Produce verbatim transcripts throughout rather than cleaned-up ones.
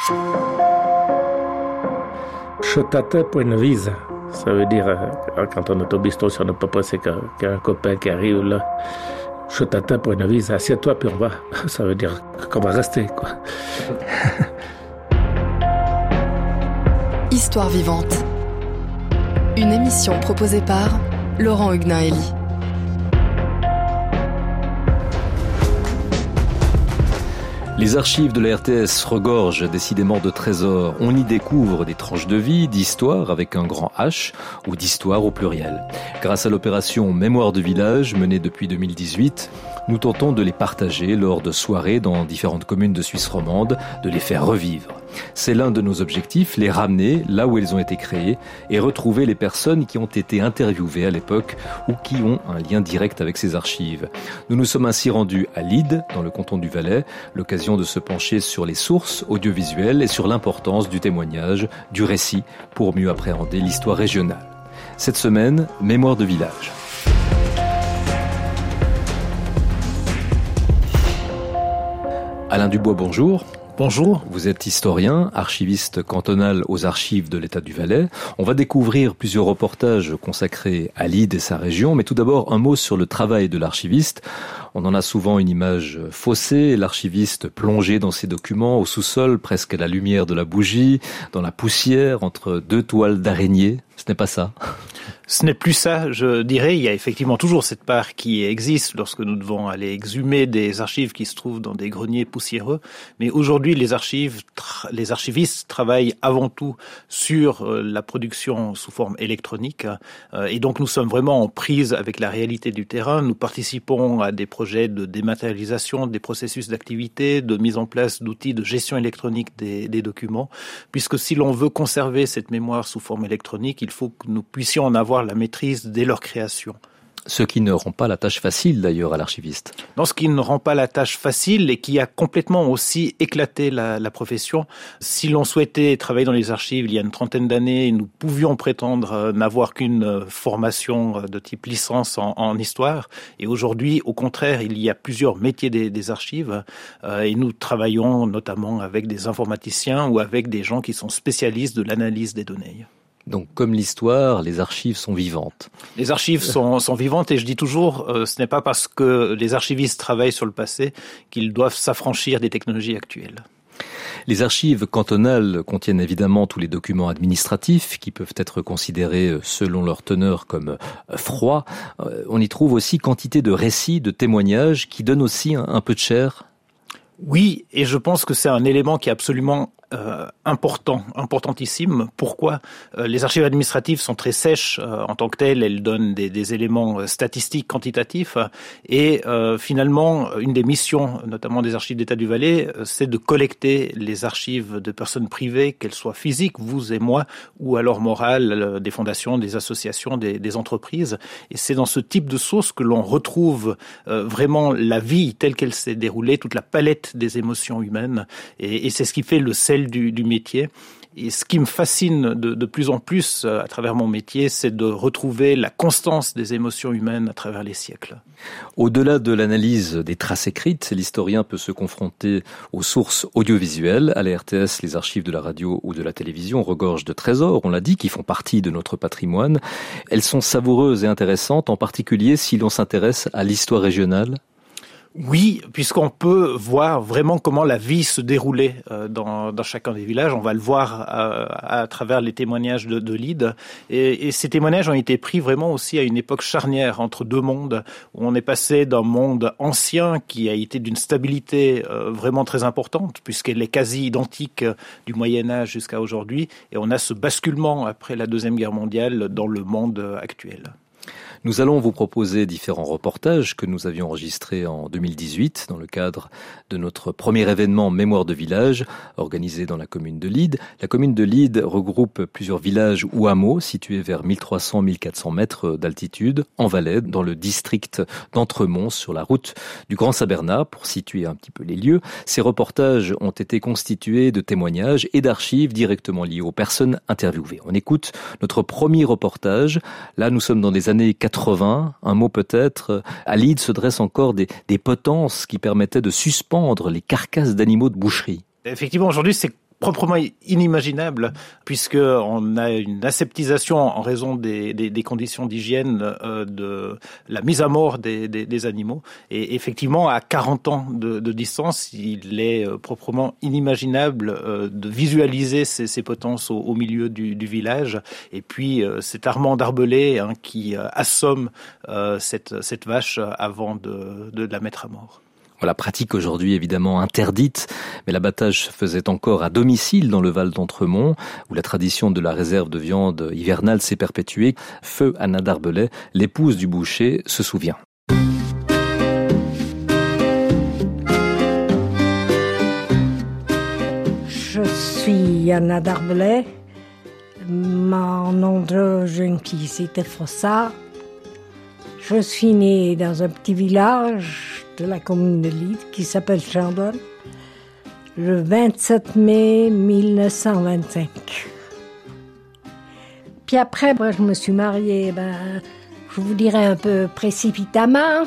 Chotate Puenavisa, ça veut dire, euh, quand on est au bistrot, si on ne peut pas, c'est qu'il y a un copain qui arrive là. Chotate Puenavisa, assieds-toi puis on va. Ça veut dire qu'on va rester, quoi. Histoire vivante. Une émission proposée par Laurent Huguenin-Hélie. Les archives de la R T S regorgent décidément de trésors. On y découvre des tranches de vie, d'histoire avec un grand H ou d'histoire au pluriel. Grâce à l'opération Mémoire de village menée depuis deux mille dix-huit, nous tentons de les partager lors de soirées dans différentes communes de Suisse romande, de les faire revivre. C'est l'un de nos objectifs, les ramener là où elles ont été créées et retrouver les personnes qui ont été interviewées à l'époque ou qui ont un lien direct avec ces archives. Nous nous sommes ainsi rendus à Lyde, dans le canton du Valais, l'occasion de se pencher sur les sources audiovisuelles et sur l'importance du témoignage, du récit, pour mieux appréhender l'histoire régionale. Cette semaine, Mémoire de village. Alain Dubois, bonjour. Bonjour. Vous êtes historien, archiviste cantonal aux archives de l'État du Valais. On va découvrir plusieurs reportages consacrés à Lyde et sa région, mais tout d'abord un mot sur le travail de l'archiviste. On en a souvent une image faussée, l'archiviste plongé dans ses documents au sous-sol, presque à la lumière de la bougie, dans la poussière, entre deux toiles d'araignée. Ce n'est pas ça. Ce n'est plus ça, je dirais. Il y a effectivement toujours cette part qui existe lorsque nous devons aller exhumer des archives qui se trouvent dans des greniers poussiéreux. Mais aujourd'hui, les archives, tra- les archivistes travaillent avant tout sur euh, la production sous forme électronique. Euh, et donc, nous sommes vraiment en prise avec la réalité du terrain. Nous participons à des projets de dématérialisation des processus d'activité, de mise en place d'outils de gestion électronique des, des documents. Puisque si l'on veut conserver cette mémoire sous forme électronique, il faut que nous puissions en avoir la maîtrise dès leur création. Ce qui ne rend pas la tâche facile d'ailleurs à l'archiviste. Non, ce qui ne rend pas la tâche facile et qui a complètement aussi éclaté la, la profession. Si l'on souhaitait travailler dans les archives il y a une trentaine d'années, nous pouvions prétendre n'avoir qu'une formation de type licence en, en histoire. Et aujourd'hui, au contraire, il y a plusieurs métiers des, des archives euh, et nous travaillons notamment avec des informaticiens ou avec des gens qui sont spécialistes de l'analyse des données. Donc, comme l'histoire, les archives sont vivantes. Les archives sont, sont vivantes et je dis toujours, euh, ce n'est pas parce que les archivistes travaillent sur le passé qu'ils doivent s'affranchir des technologies actuelles. Les archives cantonales contiennent évidemment tous les documents administratifs qui peuvent être considérés selon leur teneur comme froids. Euh, on y trouve aussi quantité de récits, de témoignages qui donnent aussi un, un peu de chair. Oui, et je pense que c'est un élément qui est absolument euh, important, importantissime. Pourquoi ? euh, Les archives administratives sont très sèches euh, en tant que telles, elles donnent des, des éléments statistiques, quantitatifs, et euh, finalement, une des missions, notamment des archives d'État du Valais, euh, c'est de collecter les archives de personnes privées, qu'elles soient physiques, vous et moi, ou alors morales, euh, des fondations, des associations, des, des entreprises. Et c'est dans ce type de sources que l'on retrouve euh, vraiment la vie telle qu'elle s'est déroulée, toute la palette des émotions humaines, et, et c'est ce qui fait le sel du, du métier. Et ce qui me fascine de, de plus en plus à travers mon métier, c'est de retrouver la constance des émotions humaines à travers les siècles. Au-delà de l'analyse des traces écrites, l'historien peut se confronter aux sources audiovisuelles. À la R T S, les archives de la radio ou de la télévision regorgent de trésors, on l'a dit, qui font partie de notre patrimoine. Elles sont savoureuses et intéressantes, en particulier si l'on s'intéresse à l'histoire régionale. Oui, puisqu'on peut voir vraiment comment la vie se déroulait euh, dans, dans chacun des villages. On va le voir à, à travers les témoignages de, de Lyde. Et, et ces témoignages ont été pris vraiment aussi à une époque charnière entre deux mondes, où on est passé d'un monde ancien qui a été d'une stabilité euh, vraiment très importante, puisqu'elle est quasi identique du Moyen-Âge jusqu'à aujourd'hui. Et on a ce basculement après la Deuxième Guerre mondiale dans le monde actuel. Nous allons vous proposer différents reportages que nous avions enregistrés en deux mille dix-huit dans le cadre de notre premier événement Mémoire de village organisé dans la commune de Lyde. La commune de Lyde regroupe plusieurs villages ou hameaux situés vers mille trois cents à mille quatre cents mètres d'altitude en Valais, dans le district d'Entremont, sur la route du Grand Saint-Bernard, pour situer un petit peu les lieux. Ces reportages ont été constitués de témoignages et d'archives directement liées aux personnes interviewées. On écoute notre premier reportage. Là, nous sommes dans les années quatre-vingts, un mot peut-être. À Lyde se dressent encore des, des potences qui permettaient de suspendre les carcasses d'animaux de boucherie. Effectivement, aujourd'hui, c'est proprement inimaginable, puisque on a une aseptisation en raison des, des, des conditions d'hygiène, euh, de la mise à mort des, des, des animaux. Et effectivement, à quarante ans de, de distance, il est euh, proprement inimaginable euh, de visualiser ces, ces potences au, au milieu du, du village. Et puis, euh, c'est Armand Darbelay hein, qui euh, assomme euh, cette, cette vache avant de, de la mettre à mort. Voilà, pratique aujourd'hui évidemment interdite, mais l'abattage se faisait encore à domicile dans le Val d'Entremont, où la tradition de la réserve de viande hivernale s'est perpétuée. Feu Anna Darbelay, l'épouse du boucher, se souvient. Je suis Anna Darbelay. Mon nom de jeune fille, c'était Frossard. Je suis née dans un petit village de la commune de Lille qui s'appelle Chandonne le vingt-sept mai mille neuf cent vingt-cinq. Puis après, moi, je me suis mariée, ben, je vous dirais un peu précipitamment.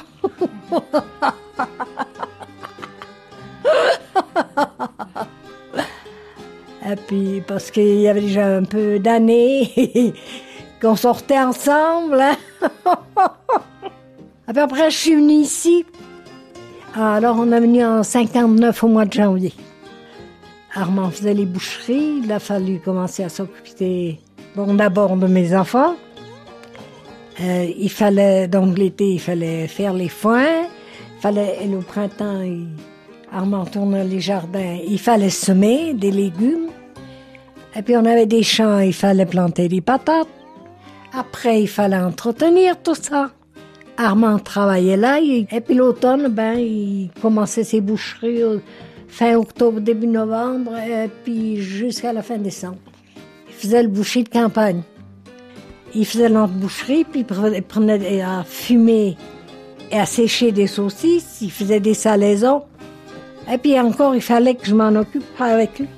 Et puis, parce qu'il y avait déjà un peu d'années qu'on sortait ensemble. Et puis après, je suis venue ici. Alors, on est venu en cinquante-neuf au mois de janvier. Armand faisait les boucheries. Il a fallu commencer à s'occuper, bon, d'abord de mes enfants. Euh, il fallait, donc l'été, il fallait faire les foins. Il fallait, et le printemps, il, Armand tournait les jardins. Il fallait semer des légumes. Et puis, on avait des champs, il fallait planter des patates. Après, il fallait entretenir tout ça. Armand travaillait là, et puis l'automne, ben, il commençait ses boucheries fin octobre, début novembre, et puis jusqu'à la fin décembre. Il faisait le boucher de campagne. Il faisait notre boucherie, puis il prenait à fumer et à sécher des saucisses, il faisait des salaisons. Et puis encore, il fallait que je m'en occupe avec lui.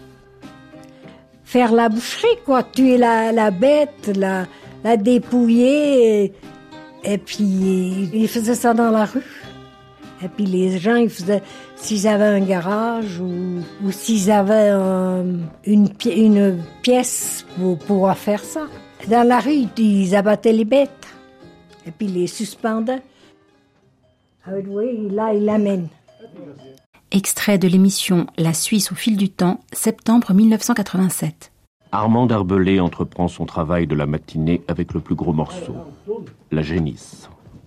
Faire la boucherie, quoi, tuer la, la bête, la, la dépouiller. Et, Et puis, ils faisaient ça dans la rue. Et puis, les gens, ils faisaient, s'ils avaient un garage ou, ou s'ils avaient un, une, une pièce pour pouvoir faire ça. Dans la rue, ils abattaient les bêtes. Et puis, ils les suspendaient. Ah oui, là, ils l'amènent. Extrait de l'émission La Suisse au fil du temps, septembre mille neuf cent quatre-vingt-sept. Armand Darbelay entreprend son travail de la matinée avec le plus gros morceau, la génisse.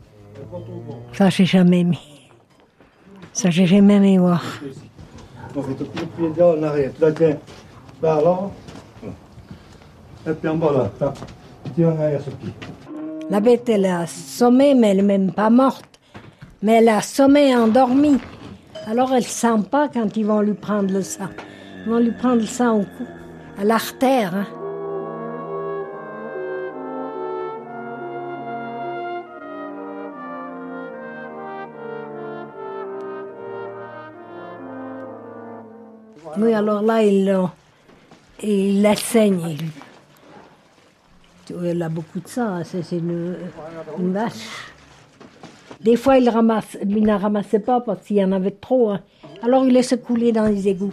Ça, j'ai jamais aimé. Ça, j'ai jamais aimé voir. On fait tout le pied là, on arrête. Là, tiens, par là. Et puis en bas, là. Tiens, en arrière ce pied. La bête, elle a assommé, mais elle n'est même pas morte. Mais elle a assommé, endormie. Alors, elle ne sent pas quand ils vont lui prendre le sang. Ils vont lui prendre le sang au cou. À l'artère, hein. Oui, alors là, il, il la saigne. Elle a beaucoup de sang, c'est une, une vache. Des fois, il, ramasse, il ne ramassait pas parce qu'il y en avait trop. Hein. Alors, il laissait couler dans les égouts.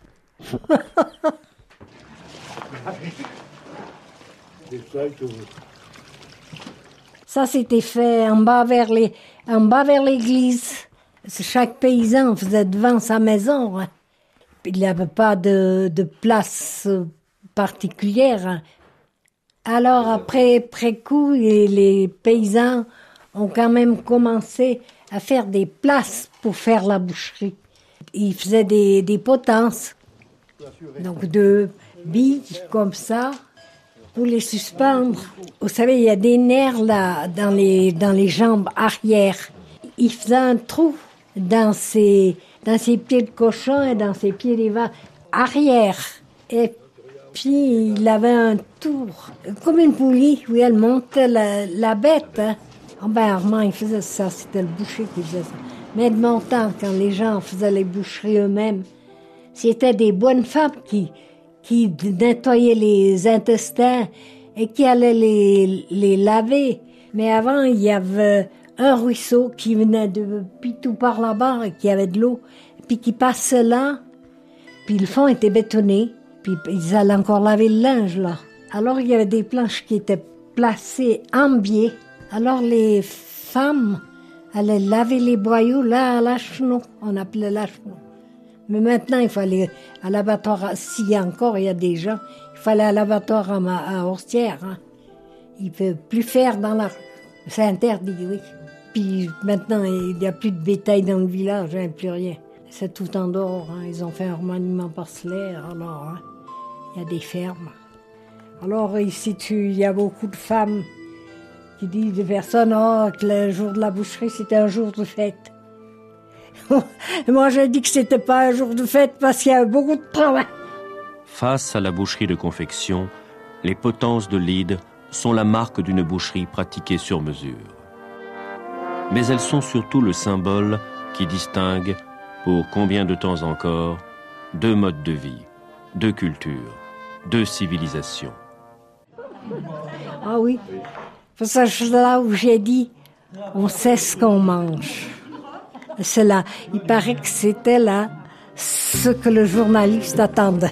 Ça, c'était fait en bas vers les, en bas vers l'église. Chaque paysan faisait devant sa maison. Hein. Il n'y avait pas de, de place particulière. Hein. Alors, après, après coup, les, les paysans ont quand même commencé à faire des places pour faire la boucherie. Ils faisaient des, des potences. Donc, de billes comme ça, pour les suspendre. Vous savez, il y a des nerfs là, dans les, dans les jambes arrière. Il faisait un trou dans ses, dans ses pieds de cochon et dans ses pieds des vaches arrière. Et puis, il avait un tour, comme une poulie, où elle montait la, la bête. Hein. Oh ben, Armand, il faisait ça, c'était le boucher qui faisait ça. Mais de mon temps, quand les gens faisaient les boucheries eux-mêmes, c'était des bonnes femmes qui, qui nettoyaient les intestins et qui allaient les, les laver. Mais avant, il y avait un ruisseau qui venait de Pitou par là-bas et qui avait de l'eau, puis qui passait là. Puis le fond était bétonné. Puis ils allaient encore laver le linge, là. Alors, il y avait des planches qui étaient placées en biais. Alors, les femmes allaient laver les boyaux, là, à la chenot. On appelait la chenot. Mais maintenant, il fallait à l'abattoir, s'il y a encore, il y a des gens, il fallait à l'abattoir à, à Horstières. Hein. Il ne peut plus faire dans la rue. C'est interdit, oui. Puis maintenant, il n'y a plus de bétail dans le village, hein, plus rien. C'est tout en dehors. Hein. Ils ont fait un remaniement parcellaire, alors hein, il y a des fermes. Alors ici, tu, il y a beaucoup de femmes qui disent des personnes oh, que le jour de la boucherie, c'était un jour de fête. Moi, j'ai dit que c'était pas un jour de fête parce qu'il y a beaucoup de travail. Face à la boucherie de confection, les potences de Lyde sont la marque d'une boucherie pratiquée sur mesure. Mais elles sont surtout le symbole qui distingue, pour combien de temps encore, deux modes de vie, deux cultures, deux civilisations. Ah oui, c'est là où j'ai dit, on sait ce qu'on mange. C'est là, il paraît que c'était là ce que le journaliste attendait.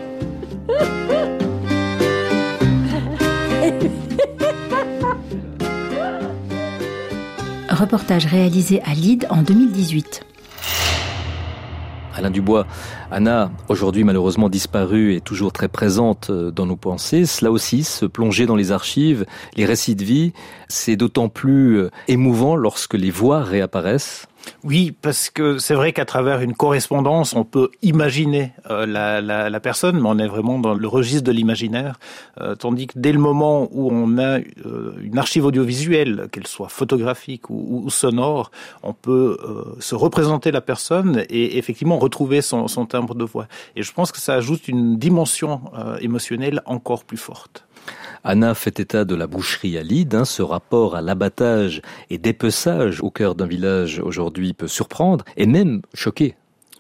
Reportage réalisé à Lyde en deux mille dix-huit. Alain Dubois, Anna, aujourd'hui malheureusement disparue et toujours très présente dans nos pensées, cela aussi, se plonger dans les archives, les récits de vie, c'est d'autant plus émouvant lorsque les voix réapparaissent. Oui, parce que c'est vrai qu'à travers une correspondance, on peut imaginer euh, la, la, la personne, mais on est vraiment dans le registre de l'imaginaire, euh, tandis que dès le moment où on a euh, une archive audiovisuelle, qu'elle soit photographique ou, ou sonore, on peut euh, se représenter la personne et effectivement retrouver son, son timbre de voix. Et je pense que ça ajoute une dimension euh, émotionnelle encore plus forte. Anna fait état de la boucherie à Lyde, hein, ce rapport à l'abattage et dépeçage au cœur d'un village aujourd'hui peut surprendre et même choquer.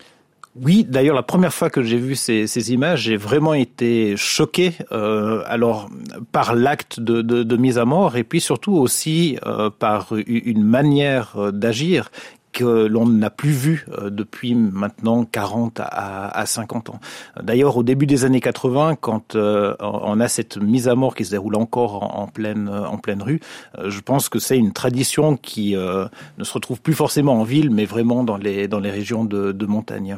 Oui, d'ailleurs, la première fois que j'ai vu ces, ces images, j'ai vraiment été choqué, euh, alors par l'acte de, de, de mise à mort et puis surtout aussi euh, par une manière d'agir que l'on n'a plus vu depuis maintenant quarante à cinquante ans. D'ailleurs, au début des années quatre-vingts, quand on a cette mise à mort qui se déroule encore en pleine, en pleine rue, je pense que c'est une tradition qui ne se retrouve plus forcément en ville, mais vraiment dans les, dans les régions de, de montagne.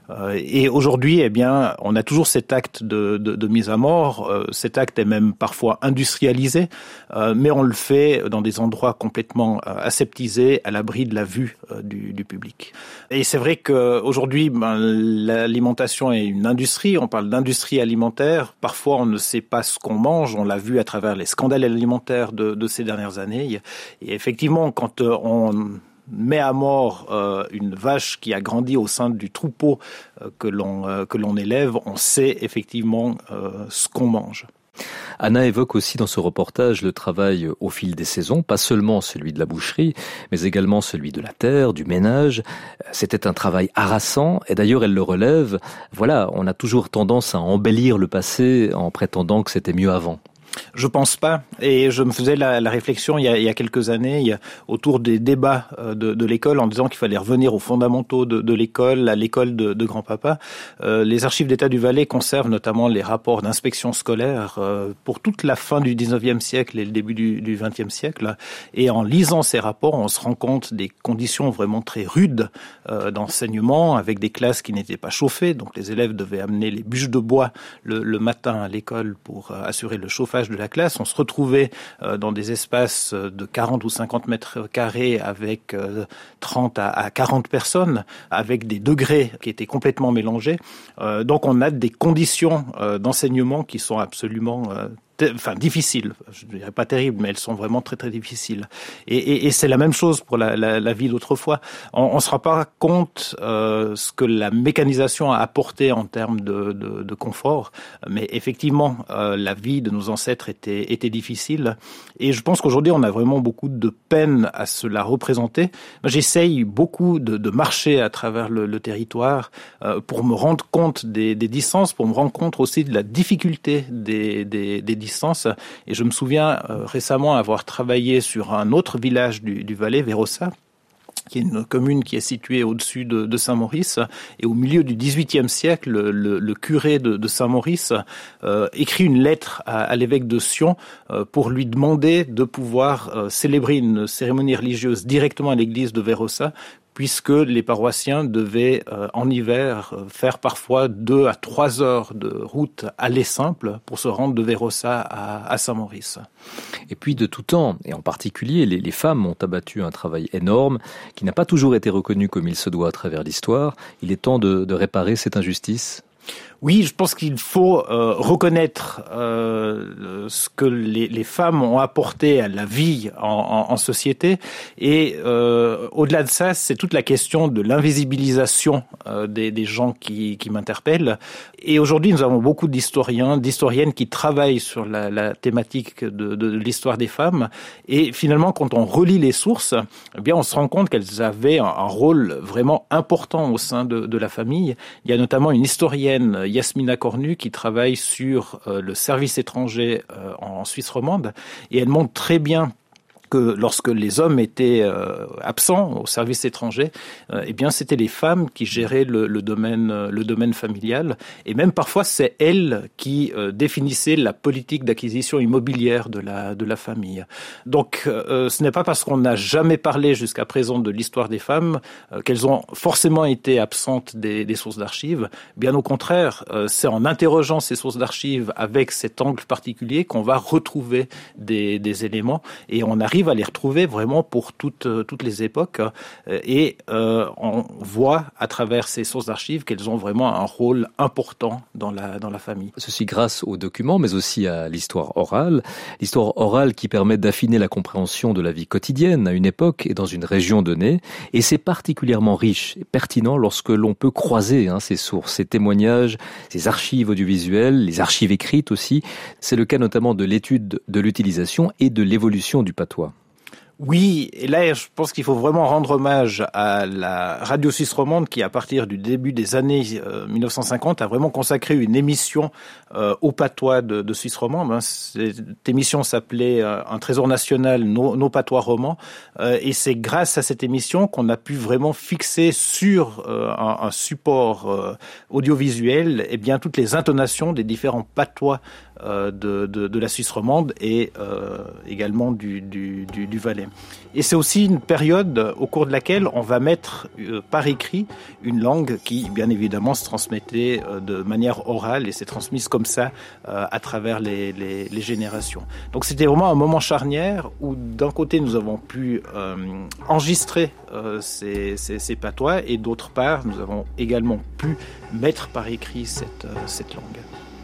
Et aujourd'hui, eh bien, on a toujours cet acte de, de, de mise à mort. Cet acte est même parfois industrialisé, mais on le fait dans des endroits complètement aseptisés, à l'abri de la vue du, du public. Et c'est vrai qu'aujourd'hui, ben, l'alimentation est une industrie. On parle d'industrie alimentaire. Parfois, on ne sait pas ce qu'on mange. On l'a vu à travers les scandales alimentaires de, de ces dernières années. Et effectivement, quand on met à mort euh, une vache qui a grandi au sein du troupeau euh, que l'on euh, que l'on élève, on sait effectivement euh, ce qu'on mange. Anna évoque aussi dans ce reportage le travail au fil des saisons, pas seulement celui de la boucherie, mais également celui de la terre, du ménage. C'était un travail harassant, et d'ailleurs elle le relève. Voilà, on a toujours tendance à embellir le passé en prétendant que c'était mieux avant. Je pense pas. Et je me faisais la, la réflexion il y, a, il y a quelques années il y a, autour des débats de, de l'école en disant qu'il fallait revenir aux fondamentaux de, de l'école, à l'école de, de grand-papa. Euh, les archives d'État du Valais conservent notamment les rapports d'inspection scolaire euh, pour toute la fin du dix-neuvième siècle et le début du, du vingtième siècle. Et en lisant ces rapports, on se rend compte des conditions vraiment très rudes euh, d'enseignement, avec des classes qui n'étaient pas chauffées. Donc les élèves devaient amener les bûches de bois le, le matin à l'école pour euh, assurer le chauffage de la classe. On se retrouvait euh, dans des espaces de quarante ou cinquante mètres carrés avec euh, trente à quarante personnes, avec des degrés qui étaient complètement mélangés. Euh, donc on a des conditions euh, d'enseignement qui sont absolument euh, Enfin, difficiles, je ne dirais pas terribles, mais elles sont vraiment très très difficiles. Et, et, et c'est la même chose pour la, la, la vie d'autrefois. On ne se rend pas compte euh, ce que la mécanisation a apporté en termes de, de, de confort, mais effectivement, euh, la vie de nos ancêtres était, était difficile. Et je pense qu'aujourd'hui, on a vraiment beaucoup de peine à se la représenter. J'essaye beaucoup de, de marcher à travers le, le territoire euh, pour me rendre compte des, des distances, pour me rendre compte aussi de la difficulté des, des, des distances. Et je me souviens euh, récemment avoir travaillé sur un autre village du, du Valais, Vérossa, qui est une commune qui est située au-dessus de, de Saint-Maurice. Et au milieu du dix-huitième siècle, le, le curé de, de Saint-Maurice euh, écrit une lettre à, à l'évêque de Sion euh, pour lui demander de pouvoir euh, célébrer une cérémonie religieuse directement à l'église de Vérossa, puisque les paroissiens devaient, euh, en hiver, euh, faire parfois deux à trois heures de route aller simple pour se rendre de Vérossa à, à Saint-Maurice. Et puis de tout temps, et en particulier, les, les femmes ont abattu un travail énorme qui n'a pas toujours été reconnu comme il se doit à travers l'histoire. Il est temps de, de réparer cette injustice. Oui, je pense qu'il faut euh, reconnaître euh, ce que les, les femmes ont apporté à la vie en, en, en société. Et euh, au-delà de ça, c'est toute la question de l'invisibilisation euh, des, des gens qui, qui m'interpellent. Et aujourd'hui, nous avons beaucoup d'historiens, d'historiennes qui travaillent sur la, la thématique de, de l'histoire des femmes. Et finalement, quand on relit les sources, eh bien, on se rend compte qu'elles avaient un, un rôle vraiment important au sein de, de la famille. Il y a notamment une historienne, Yasmina Cornu, qui travaille sur euh, le service étranger euh, en Suisse romande, et elle montre très bien que lorsque les hommes étaient euh, absents au service étranger, euh, eh bien c'était les femmes qui géraient le, le domaine, le domaine familial, et même parfois c'est elles qui euh, définissaient la politique d'acquisition immobilière de la de la famille. Donc euh, ce n'est pas parce qu'on n'a jamais parlé jusqu'à présent de l'histoire des femmes euh, qu'elles ont forcément été absentes des, des sources d'archives. Bien au contraire, euh, c'est en interrogeant ces sources d'archives avec cet angle particulier qu'on va retrouver des, des éléments, et on arrive à les retrouver vraiment pour toutes, toutes les époques, et euh, on voit à travers ces sources d'archives qu'elles ont vraiment un rôle important dans la, dans la famille. Ceci grâce aux documents, mais aussi à l'histoire orale. L'histoire orale qui permet d'affiner la compréhension de la vie quotidienne à une époque et dans une région donnée, et c'est particulièrement riche et pertinent lorsque l'on peut croiser hein, ces sources, ces témoignages, ces archives audiovisuelles, les archives écrites aussi. C'est le cas notamment de l'étude de l'utilisation et de l'évolution du patois. Oui, et là, je pense qu'il faut vraiment rendre hommage à la radio suisse romande qui, à partir du début des années euh, mille neuf cent cinquante, a vraiment consacré une émission euh, au patois de, de Suisse romande. Cette émission s'appelait euh, Un trésor national, nos, nos patois romans, euh, et c'est grâce à cette émission qu'on a pu vraiment fixer sur euh, un, un support euh, audiovisuel, eh bien toutes les intonations des différents patois euh, de, de, de la Suisse romande et euh, également du, du, du, du Valais. Et c'est aussi une période au cours de laquelle on va mettre euh, par écrit une langue qui, bien évidemment, se transmettait euh, de manière orale et s'est transmise comme ça euh, à travers les, les, les générations. Donc c'était vraiment un moment charnière où, d'un côté, nous avons pu euh, enregistrer euh, ces, ces, ces patois, et d'autre part, nous avons également pu mettre par écrit cette, euh, cette langue.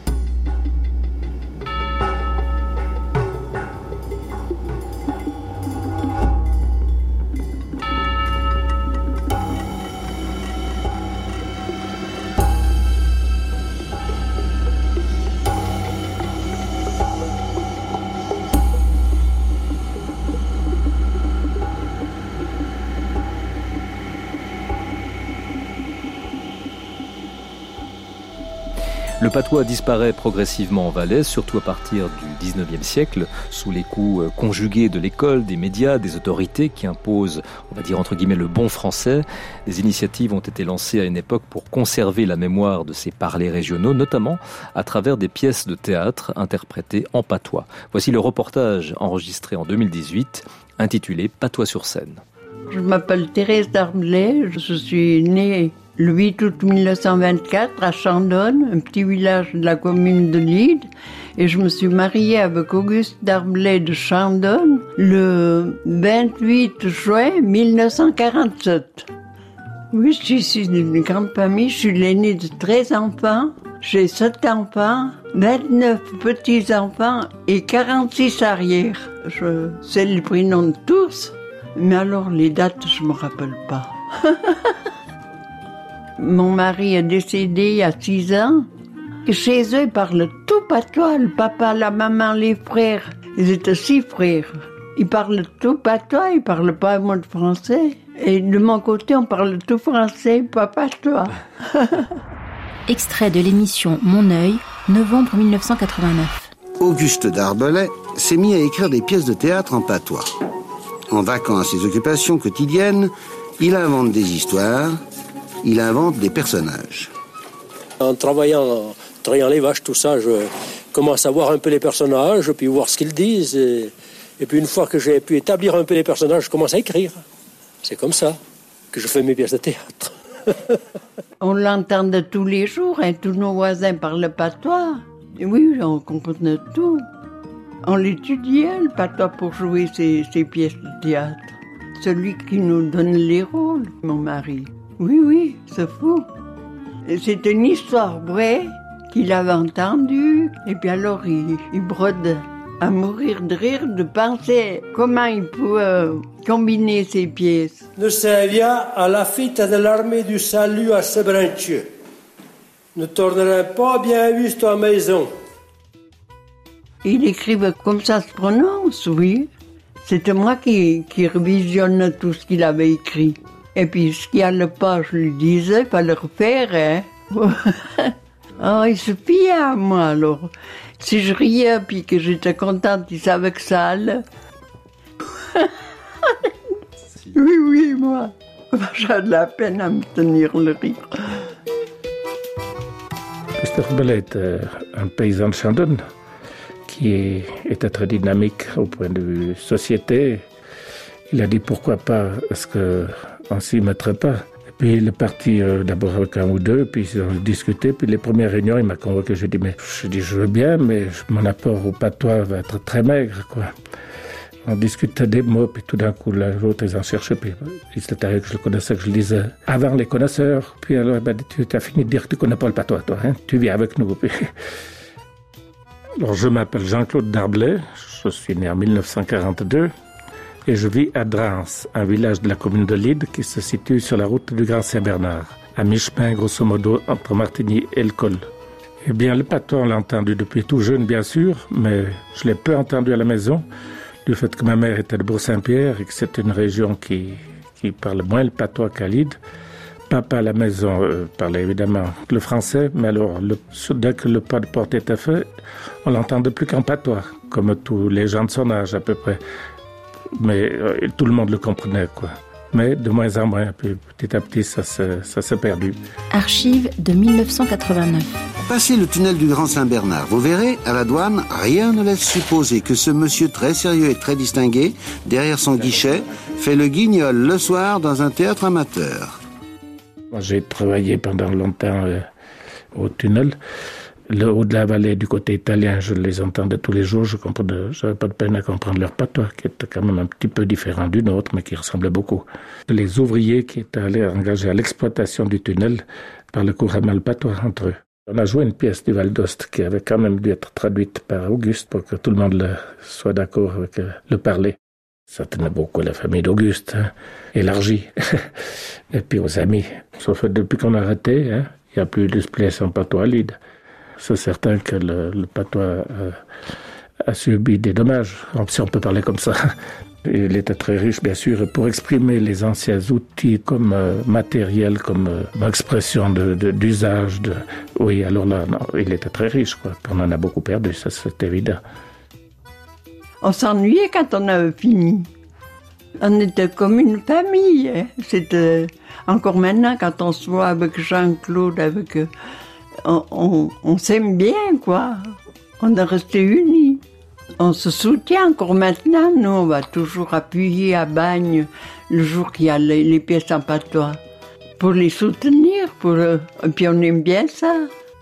Le patois disparaît progressivement en Valais, surtout à partir du dix-neuvième siècle, sous les coups conjugués de l'école, des médias, des autorités qui imposent, on va dire entre guillemets, le bon français. Des initiatives ont été lancées à une époque pour conserver la mémoire de ces parlers régionaux, notamment à travers des pièces de théâtre interprétées en patois. Voici le reportage enregistré en deux mille dix-huit, intitulé « Patois sur scène ». Je m'appelle Thérèse Darblay, je suis née le huit août mille neuf cent vingt-quatre à Chandonne, un petit village de la commune de Lide, et je me suis mariée avec Auguste Darblay de Chandonne le vingt-huit juin mille neuf cent quarante-sept. Oui, je suis issue d'une grande famille, je suis l'aînée de treize enfants, j'ai sept enfants, vingt-neuf petits-enfants et quarante-six arrières. Je sais les prénoms de tous, mais alors les dates, je me rappelle pas. Mon mari est décédé il y a six ans. Chez eux, ils parlent tout patois. Le papa, la maman, les frères. Ils étaient six frères. Ils parlent tout patois, ils parlent pas un mot de français. Et de mon côté, on parle tout français, pas patois. Extrait de l'émission Mon œil, novembre mille neuf cent quatre-vingt-neuf. Auguste Darblay s'est mis à écrire des pièces de théâtre en patois. En vaquant à ses occupations quotidiennes, Il invente des histoires, il invente des personnages. En travaillant, en travaillant les vaches, tout ça, je commence à voir un peu les personnages, puis voir ce qu'ils disent. Et, et puis une fois que j'ai pu établir un peu les personnages, je commence à écrire. C'est comme ça que je fais mes pièces de théâtre. On l'entend de tous les jours, hein, tous nos voisins parlent patois. Et oui, on comprenait tout. On l'étudiait, le patois, pour jouer ses, ses pièces de théâtre. Celui qui nous donne les rôles, mon mari. Oui, oui, c'est fou. Et c'est une histoire vraie qu'il avait entendue. Et puis alors, il, il brode à mourir de rire, de penser comment il pouvait euh, combiner ses pièces. Nous servia à la fête de l'armée du salut à Sebrantieu. Ne tournerait pas bien vu à la maison. Il écrivait comme ça se prononce, oui. C'était moi qui, qui revisionne tout ce qu'il avait écrit. Et puis, ce qui allait pas, je lui disais, il fallait refaire, hein. Oh, il se fiait à moi, alors. Si je riais, puis que j'étais contente, il savait que ça allait. Oui, oui, moi. J'ai de la peine à me tenir le rire. Auguste Darbellet était un paysan de Chandon qui était très dynamique au point de vue société. Il a dit pourquoi pas, est-ce qu'on ne s'y mettrait pas. Et puis il est parti euh, d'abord avec un ou deux, puis ils ont discuté, puis les premières réunions, il m'a convoqué, je dis mais je dis je veux bien, mais mon apport au patois va être très maigre, quoi. On discutait des mots, puis tout d'un coup, l'autre, ils en cherchaient, puis il s'était arrivé que je le connaissais, que je le disais avant les connaisseurs. Puis alors, il m'a dit, tu as fini de dire que tu ne connais pas le patois, toi, hein? Tu viens avec nous. Puis... Alors, je m'appelle Jean-Claude Darbellet, je suis né en mille neuf cent quarante-deux, et je vis à Drance, un village de la commune de Lide qui se situe sur la route du Grand Saint-Bernard, à mi-chemin, grosso modo, entre Martigny et le Col. Eh bien, le patois, on l'a entendu depuis tout jeune, bien sûr, mais je l'ai peu entendu à la maison, du fait que ma mère était de Bourg-Saint-Pierre et que c'est une région qui, qui parle moins le patois qu'à Lide. Papa à la maison euh, parlait évidemment le français, mais alors le, dès que le pas de porte était fait, on l'entendait plus qu'en patois, comme tous les gens de son âge à peu près. Mais euh, tout le monde le comprenait, quoi. Mais de moins en moins, puis petit à petit, ça s'est, ça s'est perdu. Archives de mille neuf cent quatre-vingt-neuf. Passez le tunnel du Grand Saint-Bernard, vous verrez, à la douane, rien ne laisse supposer que ce monsieur très sérieux et très distingué, derrière son guichet, fait le guignol le soir dans un théâtre amateur. Moi, j'ai travaillé pendant longtemps euh, au tunnel. Le haut de la vallée, du côté italien, je les entendais tous les jours. Je comprenais, j'avais pas de peine à comprendre leur patois, qui était quand même un petit peu différent du nôtre, mais qui ressemblait beaucoup. Les ouvriers qui étaient allés engager à l'exploitation du tunnel parlaient couramment le patois entre eux. On a joué une pièce du Val d'Ost qui avait quand même dû être traduite par Auguste pour que tout le monde le, soit d'accord avec euh, le parler. Ça tenait beaucoup à la famille d'Auguste, hein, élargie, et puis aux amis. Sauf que depuis qu'on a arrêté, hein, il n'y a plus de pièces en patois à Lide. C'est certain que le, le patois euh, a subi des dommages, si on peut parler comme ça. Il était très riche, bien sûr, pour exprimer les anciens outils comme euh, matériel, comme euh, expression de, de, d'usage. De... Oui, alors là, non, il était très riche, quoi. On en a beaucoup perdu, ça c'est évident. On s'ennuyait quand on avait fini. On était comme une famille. Hein. C'était encore maintenant, quand on se voit avec Jean-Claude, avec... Euh, On, on, on s'aime bien, quoi. On est restés unis. On se soutient encore maintenant. Nous, on va toujours appuyer à Bagne le jour qu'il y a les, les pièces en patois. Pour les soutenir, pour, euh, et puis on aime bien ça.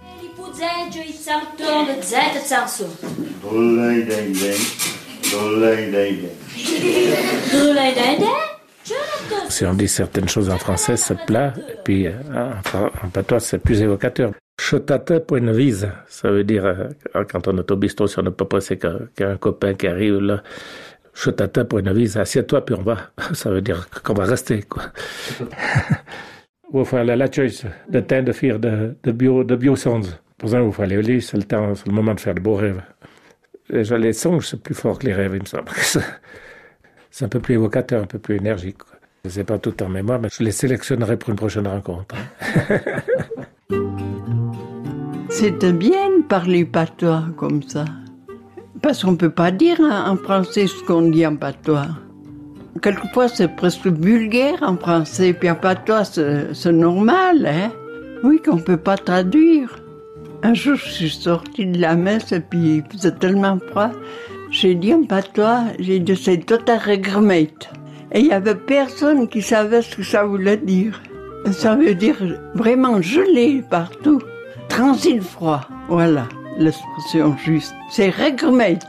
Si on dit certaines choses en français, c'est plat, et puis en, en patois, c'est plus évocateur. Chotate pour une vise, ça veut dire, euh, quand on est au bistrot, si on n'est pas pressé qu'il y a un copain qui arrive là, chotate pour une vise, assieds-toi puis on va. Ça veut dire qu'on va rester, quoi. Vous faites la choice de temps de faire de, de bio, de biosondes. Pour ça, vous faites les lit, c'est le temps, c'est le moment de faire de beaux rêves. Déjà, les songes, c'est plus fort que les rêves, il me semble. C'est un peu plus évocateur, un peu plus énergique, quoi. Je ne sais pas tout en mémoire, mais je les sélectionnerai pour une prochaine rencontre. C'était bien de parler patois comme ça. Parce qu'on ne peut pas dire en français ce qu'on dit en patois. quelquefois c'est presque vulgaire en français, puis en patois c'est, c'est normal, hein. Oui, qu'on ne peut pas traduire. Un jour, je suis sortie de la messe et puis il faisait tellement froid. J'ai dit en patois, j'ai dit c'est tout à regremet. Et il n'y avait personne qui savait ce que ça voulait dire. Ça veut dire vraiment gelé partout. Transit froid, voilà l'expression juste. C'est regremet.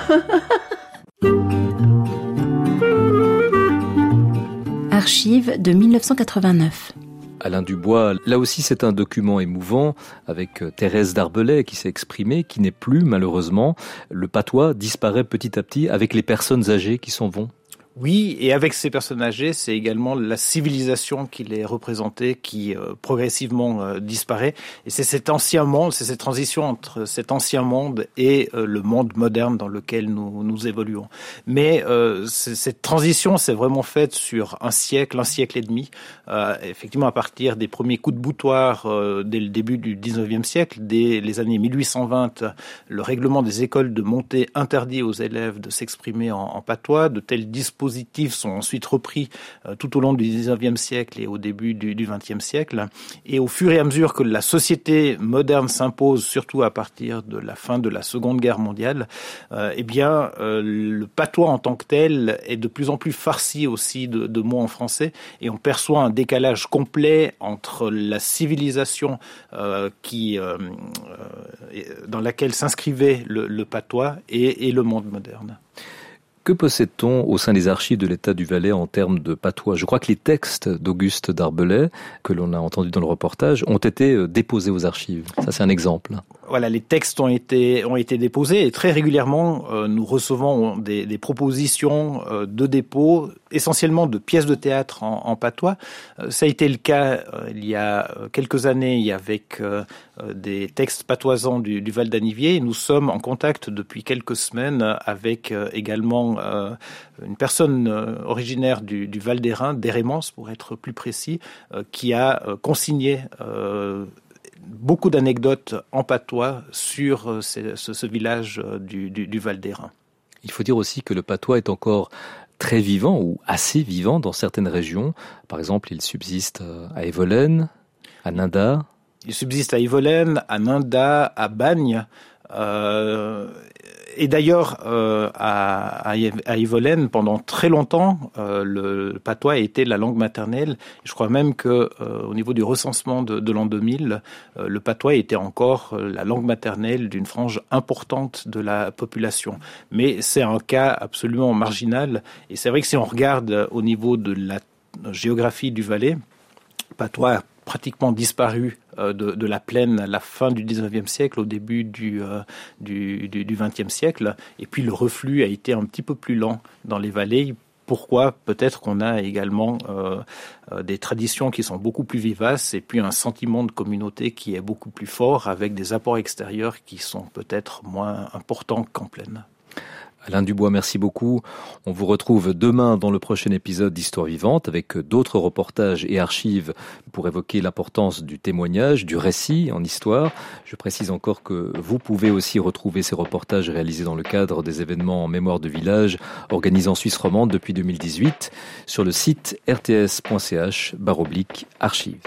Archives de mille neuf cent quatre-vingt-neuf. Alain Dubois, là aussi c'est un document émouvant avec Thérèse Darbelay qui s'est exprimée, qui n'est plus malheureusement. Le patois disparaît petit à petit avec les personnes âgées qui s'en vont. Oui, et avec ces personnes âgées, c'est également la civilisation qui les représentée qui euh, progressivement euh, disparaît. Et c'est cet ancien monde, c'est cette transition entre cet ancien monde et euh, le monde moderne dans lequel nous, nous évoluons. Mais euh, cette transition s'est vraiment faite sur un siècle, un siècle et demi. Euh, effectivement, à partir des premiers coups de boutoir euh, dès le début du dix-neuvième siècle, dès les années mille huit cent vingt, le règlement des écoles de montée interdit aux élèves de s'exprimer en, en patois. De tels dispositifs sont ensuite repris euh, tout au long du dix-neuvième siècle et au début du, du vingtième siècle. Et au fur et à mesure que la société moderne s'impose, surtout à partir de la fin de la Seconde Guerre mondiale, euh, eh bien, euh, le patois en tant que tel est de plus en plus farci aussi de, de mots en français, et on perçoit un décalage complet entre la civilisation euh, qui, euh, euh, dans laquelle s'inscrivait le, le patois et, et le monde moderne. Que possède-t-on au sein des archives de l'État du Valais en termes de patois ? Je crois que les textes d'Auguste Darbelay, que l'on a entendus dans le reportage, ont été déposés aux archives. Ça, c'est un exemple. Voilà, les textes ont été ont été déposés et très régulièrement, euh, nous recevons des, des propositions euh, de dépôt, essentiellement de pièces de théâtre en, en patois. Euh, ça a été le cas euh, il y a quelques années avec euh, des textes patoisans du, du Val d'Anniviers. Et nous sommes en contact depuis quelques semaines avec euh, également euh, une personne euh, originaire du, du Val d'Airain, d'Hérémence pour être plus précis, euh, qui a euh, consigné euh, beaucoup d'anecdotes en patois sur ce, ce, ce village du, du, du Val d'Airain. Il faut dire aussi que le patois est encore très vivant ou assez vivant dans certaines régions. Par exemple, il subsiste à Evolène, à Ninda. Il subsiste à Evolène, à Ninda, à Bagne. Euh, et d'ailleurs, euh, à, à Evolène, pendant très longtemps, euh, le, le patois a été la langue maternelle. Je crois même que, euh, au niveau du recensement de, de l'an deux mille, euh, le patois était encore la langue maternelle d'une frange importante de la population. Mais c'est un cas absolument marginal. Et c'est vrai que si on regarde au niveau de la géographie du Valais, patois pratiquement disparu euh, de, de la plaine à la fin du dix-neuvième siècle, au début du, euh, du, du, du vingtième siècle. Et puis le reflux a été un petit peu plus lent dans les vallées. Pourquoi ? Peut-être qu'on a également euh, euh, des traditions qui sont beaucoup plus vivaces et puis un sentiment de communauté qui est beaucoup plus fort avec des apports extérieurs qui sont peut-être moins importants qu'en plaine. Alain Dubois, merci beaucoup. On vous retrouve demain dans le prochain épisode d'Histoire vivante avec d'autres reportages et archives pour évoquer l'importance du témoignage, du récit en histoire. Je précise encore que vous pouvez aussi retrouver ces reportages réalisés dans le cadre des événements en mémoire de village organisés en Suisse romande depuis deux mille dix-huit sur le site r t s point c h barre oblique archives.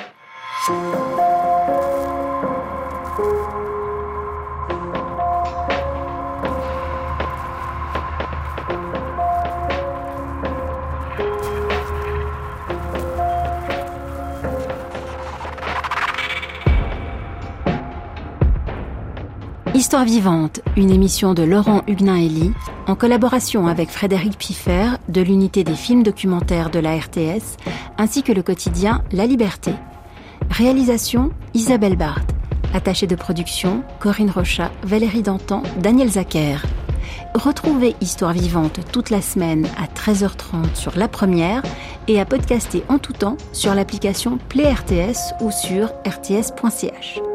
Histoire vivante, une émission de Laurent Huguenin-Elie, en collaboration avec Frédéric Piffer de l'unité des films documentaires de la R T S, ainsi que le quotidien La Liberté. Réalisation Isabelle Barthes. Attachée de production Corinne Rochat, Valérie Dantan, Daniel Zacher. Retrouvez Histoire vivante toute la semaine à treize heures trente sur La Première et à podcaster en tout temps sur l'application Play R T S ou sur r t s point c h.